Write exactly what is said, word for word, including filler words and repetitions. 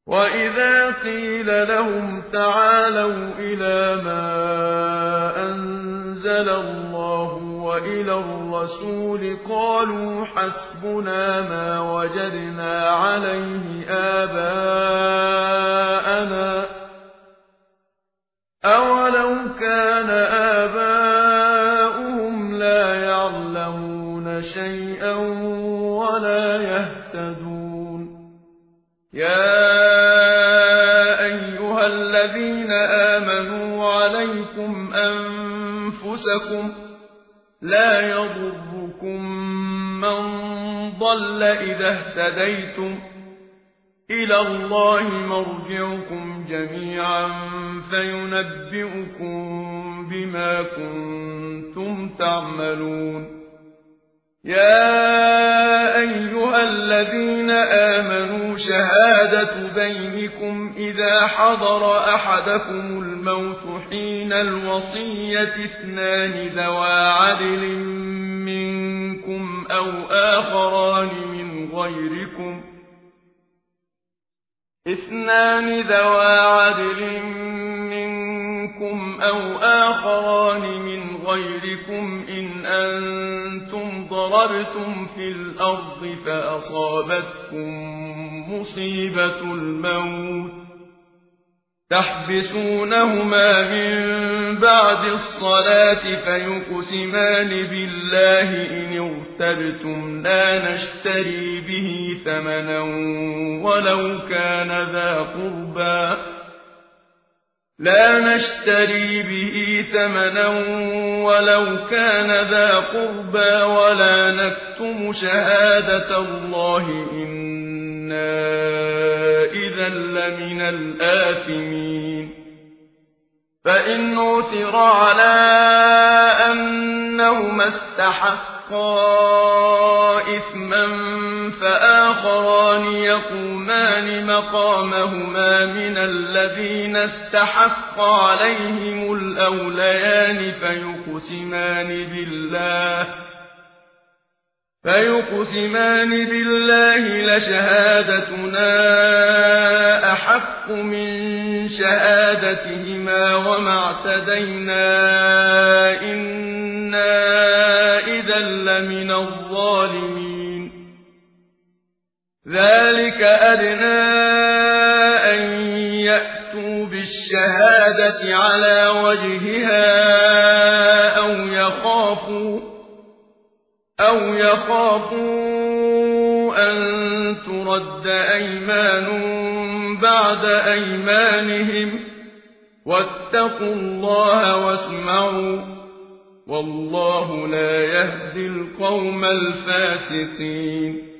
وإذا قيل لهم تعالوا إلى ما أنزل الله وإلى الرسول قالوا حسبنا ما وجدنا عليه آباءنا أولو كان آباؤهم لا يعلمون شيئا ولا يهتدون. يا أيها الذين آمنوا عليكم أنفسكم لا يضركم من ضل إذا اهتديتم إلى الله مرجعكم جميعا فينبئكم بما كنتم تعملون. يا أيها الذين آمنوا شهادة بينكم إذا حضر أحدكم الموت حين الوصية اثنان ذوى عدل منكم أو آخران من غيركم اثنان ذوى عدل منكم أو آخران من غيركم إن أنتم ضربتم في الأرض فأصابتكم مصيبة الموت تحبسونهما من بعد الصلاة فيقسمان بالله إن ارتبتم لا نشتري به ثمنا ولو كان ذا قربى لا نشتري به ثمنا ولو كان ذا قربى ولا نكتم شهادة الله إنا إذا لمن الآثمين. فإن عثر على أنهما استحقا إثما فآخران يقومان مقامهما من الذين استحق عليهم الأوليان فيقسمان بالله فيقسمان بالله لشهادتنا أحق من شهادتهما وما اعتدينا إنا إذا لمن الظالمين. ذلك أدنى أن يأتوا بالشهادة على وجهها أو يخافوا أو يخافوا أن ترد أيمان بعد أيمانهم واتقوا الله واسمعوا والله لا يهدي القوم الفاسقين.